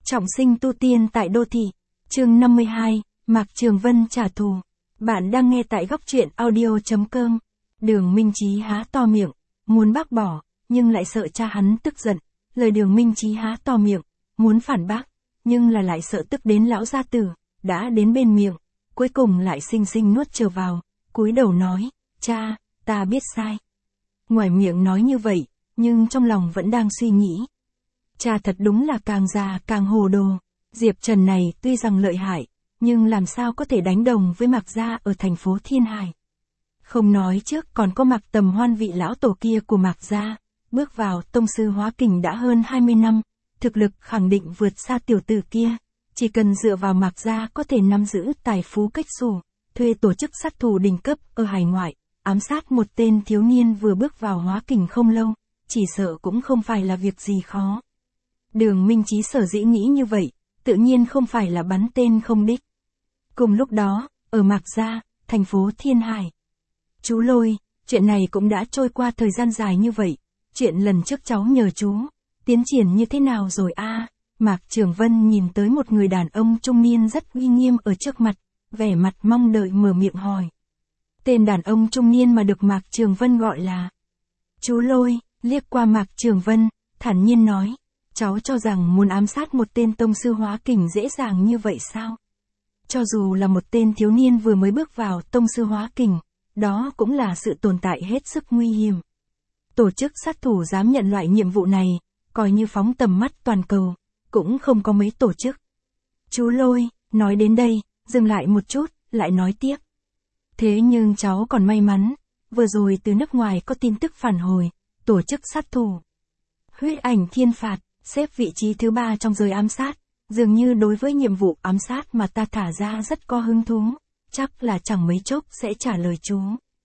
Trọng sinh tu tiên tại đô thị. Chương 52, Mạc Trường Vân trả thù. Bạn đang nghe tại góc truyện audio.com. Đường Minh Chí há to miệng, muốn bác bỏ, nhưng lại sợ cha hắn tức giận. Lời Đường Minh Chí há to miệng, muốn phản bác, nhưng lại sợ tức đến lão gia tử, đã đến bên miệng, cuối cùng lại xinh xinh nuốt trở vào, cúi đầu nói, cha, ta biết sai. Ngoài miệng nói như vậy, nhưng trong lòng vẫn đang suy nghĩ. Cha thật đúng là càng già càng hồ đồ. Diệp Trần này tuy rằng lợi hại, nhưng làm sao có thể đánh đồng với Mạc gia ở thành phố Thiên Hải. Không nói trước còn có Mạc Tầm Hoan vị lão tổ kia của Mạc gia, bước vào tông sư hóa kình đã hơn 20 năm, thực lực khẳng định vượt xa tiểu tử kia, chỉ cần dựa vào Mạc gia có thể nắm giữ tài phú cách xù, thuê tổ chức sát thủ đỉnh cấp ở hải ngoại, ám sát một tên thiếu niên vừa bước vào hóa kình không lâu, chỉ sợ cũng không phải là việc gì khó. Đường Minh Chí sở dĩ nghĩ như vậy, tự nhiên không phải là bắn tên không đích. Cùng lúc đó, ở Mạc gia, thành phố Thiên Hải. Chú Lôi, chuyện này cũng đã trôi qua thời gian dài như vậy, chuyện lần trước cháu nhờ chú, tiến triển như thế nào rồi a? Mạc Trường Vân nhìn tới một người đàn ông trung niên rất uy nghiêm ở trước mặt, vẻ mặt mong đợi mở miệng hỏi. Tên đàn ông trung niên mà được Mạc Trường Vân gọi là Chú Lôi, liếc qua Mạc Trường Vân, thản nhiên nói. Cháu cho rằng muốn ám sát một tên tông sư hóa kình dễ dàng như vậy sao? Cho dù là một tên thiếu niên vừa mới bước vào tông sư hóa kình, đó cũng là sự tồn tại hết sức nguy hiểm. Tổ chức sát thủ dám nhận loại nhiệm vụ này, coi như phóng tầm mắt toàn cầu, cũng không có mấy tổ chức. Chú Lôi, nói đến đây, dừng lại một chút, lại nói tiếp. Thế nhưng cháu còn may mắn, vừa rồi từ nước ngoài có tin tức phản hồi, tổ chức sát thủ Huyết Ảnh Thiên Phạt xếp vị trí thứ 3 trong giới ám sát, dường như đối với nhiệm vụ ám sát mà ta thả ra rất có hứng thú, chắc là chẳng mấy chốc sẽ trả lời chú.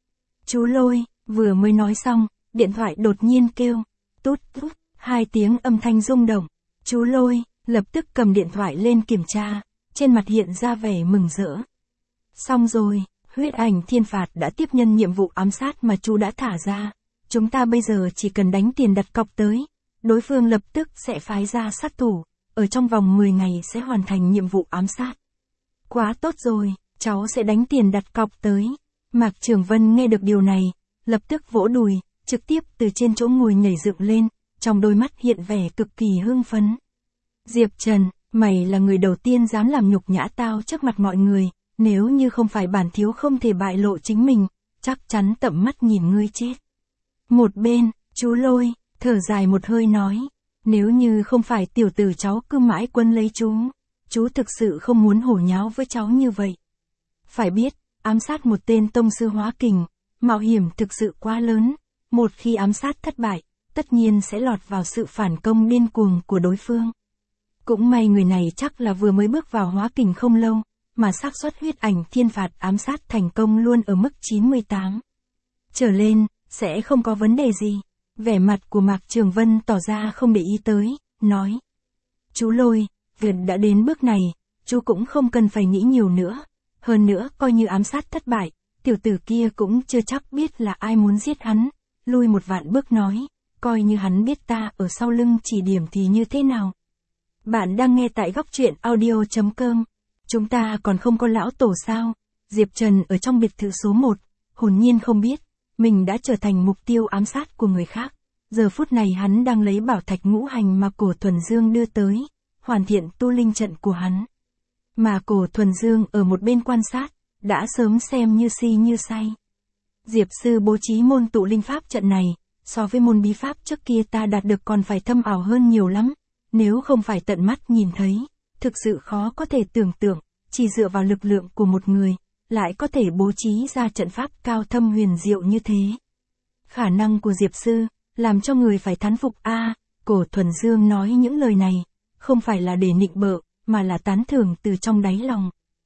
Chú Lôi, vừa mới nói xong, điện thoại đột nhiên kêu, tút tút, 2 tiếng âm thanh rung động. Chú Lôi, lập tức cầm điện thoại lên kiểm tra, trên mặt hiện ra vẻ mừng rỡ. Xong rồi, Huyết Ảnh Thiên Phạt đã tiếp nhận nhiệm vụ ám sát mà chú đã thả ra, chúng ta bây giờ chỉ cần đánh tiền đặt cọc tới. Đối phương lập tức sẽ phái ra sát thủ, ở trong vòng 10 ngày sẽ hoàn thành nhiệm vụ ám sát. Quá tốt rồi, cháu sẽ đánh tiền đặt cọc tới. Mạc Trường Vân nghe được điều này, lập tức vỗ đùi, trực tiếp từ trên chỗ ngồi nhảy dựng lên, trong đôi mắt hiện vẻ cực kỳ hưng phấn. Diệp Trần, mày là người đầu tiên dám làm nhục nhã tao trước mặt mọi người, nếu như không phải bản thiếu không thể bại lộ chính mình, chắc chắn tận mắt nhìn ngươi chết. Một bên, chú Lôi thở dài một hơi nói, nếu như không phải tiểu tử cháu cứ mãi quấn lấy chú thực sự không muốn hổ nháo với cháu như vậy. Phải biết, ám sát một tên tông sư hóa kình, mạo hiểm thực sự quá lớn, một khi ám sát thất bại, tất nhiên sẽ lọt vào sự phản công điên cuồng của đối phương. Cũng may người này chắc là vừa mới bước vào hóa kình không lâu, mà xác suất Huyết Ảnh Thiên Phạt ám sát thành công luôn ở mức 98 trở lên, sẽ không có vấn đề gì. Vẻ mặt của Mạc Trường Vân tỏ ra không để ý tới, nói. Chú Lôi, việc đã đến bước này, chú cũng không cần phải nghĩ nhiều nữa. Hơn nữa, coi như ám sát thất bại, tiểu tử kia cũng chưa chắc biết là ai muốn giết hắn. Lui một vạn bước nói, coi như hắn biết ta ở sau lưng chỉ điểm thì như thế nào. Bạn đang nghe tại góc truyện audio.com. Chúng ta còn không có lão tổ sao? Diệp Trần ở trong biệt thự số 1, hồn nhiên không biết. Mình đã trở thành mục tiêu ám sát của người khác. Giờ phút này hắn đang lấy bảo thạch ngũ hành mà Cổ Thuần Dương đưa tới, hoàn thiện tu linh trận của hắn. Mà Cổ Thuần Dương ở một bên quan sát, đã sớm xem như si như say. Diệp sư bố trí môn tụ linh pháp trận này, so với môn bí pháp trước kia ta đạt được còn phải thâm ảo hơn nhiều lắm. Nếu không phải tận mắt nhìn thấy, thực sự khó có thể tưởng tượng, chỉ dựa vào lực lượng của một người, lại có thể bố trí ra trận pháp cao thâm huyền diệu như thế. Khả năng của Diệp sư, làm cho người phải thán phục a. Cổ Thuần Dương nói những lời này, không phải là để nịnh bợ, mà là tán thưởng từ trong đáy lòng.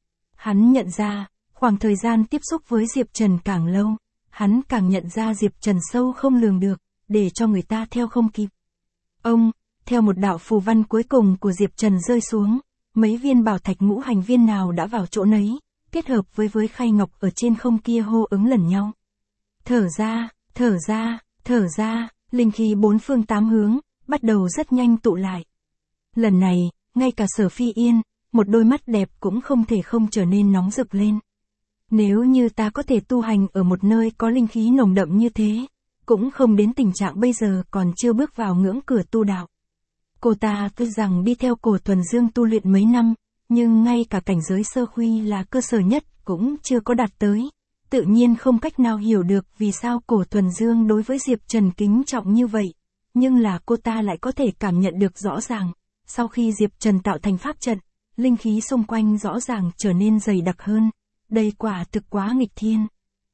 Hắn nhận ra, khoảng thời gian tiếp xúc với Diệp Trần càng lâu, hắn càng nhận ra Diệp Trần sâu không lường được, để cho người ta theo không kịp. Theo một đạo phù văn cuối cùng của Diệp Trần rơi xuống, mấy viên bảo thạch ngũ hành viên nào đã vào chỗ nấy, kết hợp với khay ngọc ở trên không kia hô ứng lần nhau. Thở ra, linh khí bốn phương tám hướng, bắt đầu rất nhanh tụ lại. Lần này, ngay cả Sở Phi Yên, một đôi mắt đẹp cũng không thể không trở nên nóng rực lên. Nếu như ta có thể tu hành ở một nơi có linh khí nồng đậm như thế, cũng không đến tình trạng bây giờ còn chưa bước vào ngưỡng cửa tu đạo. Cô ta cứ rằng đi theo Cổ Thuần Dương tu luyện mấy năm, nhưng ngay cả cảnh giới sơ khuy là cơ sở nhất cũng chưa có đạt tới. Tự nhiên không cách nào hiểu được vì sao Cổ Thuần Dương đối với Diệp Trần kính trọng như vậy. Nhưng là cô ta lại có thể cảm nhận được rõ ràng, sau khi Diệp Trần tạo thành pháp trận, linh khí xung quanh rõ ràng trở nên dày đặc hơn. Đây quả thực quá nghịch thiên.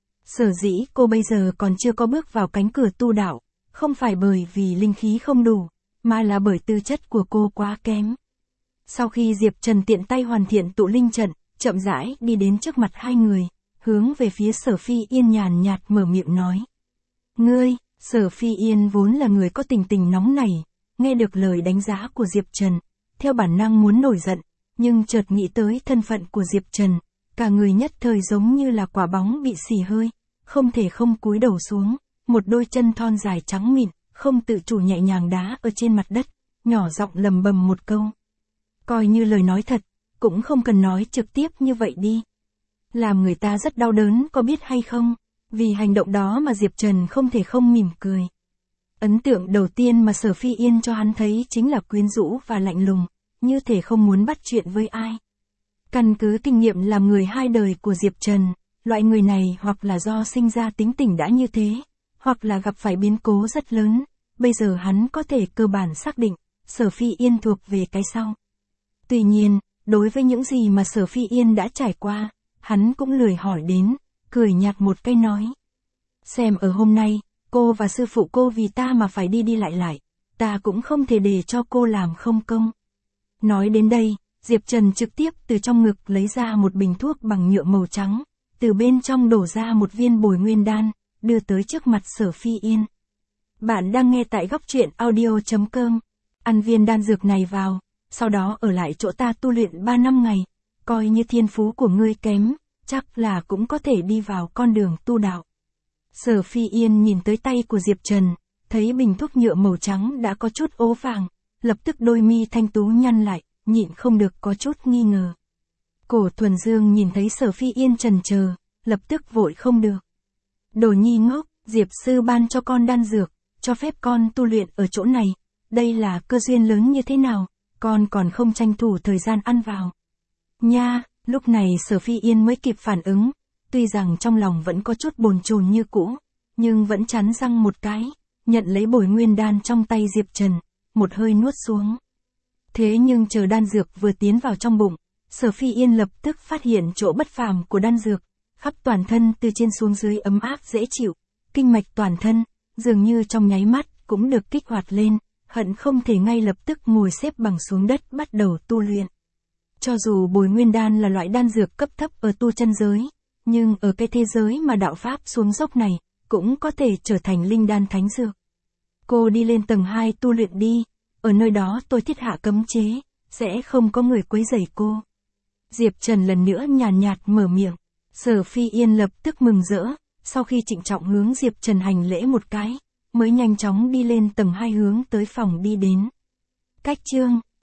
Sở dĩ cô bây giờ còn chưa có bước vào cánh cửa tu đạo, không phải bởi vì linh khí không đủ, mà là bởi tư chất của cô quá kém. Sau khi Diệp Trần tiện tay hoàn thiện tụ linh trận, chậm rãi đi đến trước mặt hai người, hướng về phía Sở Phi Yên nhàn nhạt mở miệng nói. Ngươi, Sở Phi Yên vốn là người có tình nóng nảy, nghe được lời đánh giá của Diệp Trần, theo bản năng muốn nổi giận, nhưng chợt nghĩ tới thân phận của Diệp Trần, cả người nhất thời giống như là quả bóng bị xì hơi, không thể không cúi đầu xuống, một đôi chân thon dài trắng mịn, không tự chủ nhẹ nhàng đá ở trên mặt đất, nhỏ giọng lầm bầm một câu. Coi như lời nói thật, cũng không cần nói trực tiếp như vậy đi. Làm người ta rất đau đớn có biết hay không, vì hành động đó mà Diệp Trần không thể không mỉm cười. Ấn tượng đầu tiên mà Sở Phi Yên cho hắn thấy chính là quyến rũ và lạnh lùng, như thể không muốn bắt chuyện với ai. Căn cứ kinh nghiệm làm người hai đời của Diệp Trần, loại người này hoặc là do sinh ra tính tình đã như thế, hoặc là gặp phải biến cố rất lớn, bây giờ hắn có thể cơ bản xác định, Sở Phi Yên thuộc về cái sau. Tuy nhiên, đối với những gì mà Sở Phi Yên đã trải qua, hắn cũng lười hỏi đến, cười nhạt một cái nói. Xem ở hôm nay, cô và sư phụ cô vì ta mà phải đi lại, ta cũng không thể để cho cô làm không công. Nói đến đây, Diệp Trần trực tiếp từ trong ngực lấy ra một bình thuốc bằng nhựa màu trắng, từ bên trong đổ ra một viên bồi nguyên đan, đưa tới trước mặt Sở Phi Yên. Bạn đang nghe tại góc truyện audio.com. Ăn viên đan dược này vào, sau đó ở lại chỗ ta tu luyện 3 năm ngày, coi như thiên phú của ngươi kém, chắc là cũng có thể đi vào con đường tu đạo. Sở Phi Yên nhìn tới tay của Diệp Trần, thấy bình thuốc nhựa màu trắng đã có chút ố vàng, lập tức đôi mi thanh tú nhăn lại, nhịn không được có chút nghi ngờ. Cổ Thuần Dương nhìn thấy Sở Phi Yên chần chờ, lập tức vội không được. Đồ nhi ngốc, Diệp sư ban cho con đan dược, cho phép con tu luyện ở chỗ này, đây là cơ duyên lớn như thế nào, con còn không tranh thủ thời gian ăn vào. Nha, lúc này Sở Phi Yên mới kịp phản ứng, tuy rằng trong lòng vẫn có chút bồn chồn như cũ, nhưng vẫn cắn răng một cái, nhận lấy bồi nguyên đan trong tay Diệp Trần, một hơi nuốt xuống. Thế nhưng chờ đan dược vừa tiến vào trong bụng, Sở Phi Yên lập tức phát hiện chỗ bất phàm của đan dược, khắp toàn thân từ trên xuống dưới ấm áp dễ chịu, kinh mạch toàn thân, dường như trong nháy mắt cũng được kích hoạt lên, hận không thể ngay lập tức ngồi xếp bằng xuống đất bắt đầu tu luyện. Cho dù bồi nguyên đan là loại đan dược cấp thấp ở tu chân giới, nhưng ở cái thế giới mà đạo pháp xuống dốc này, cũng có thể trở thành linh đan thánh dược. Cô đi lên tầng 2 tu luyện đi, ở nơi đó tôi thiết hạ cấm chế, sẽ không có người quấy rầy cô. Diệp Trần lần nữa nhàn nhạt mở miệng, Sở Phi Yên lập tức mừng rỡ, sau khi trịnh trọng hướng Diệp Trần hành lễ một cái, mới nhanh chóng đi lên tầng 2 hướng tới phòng đi đến. Cách chương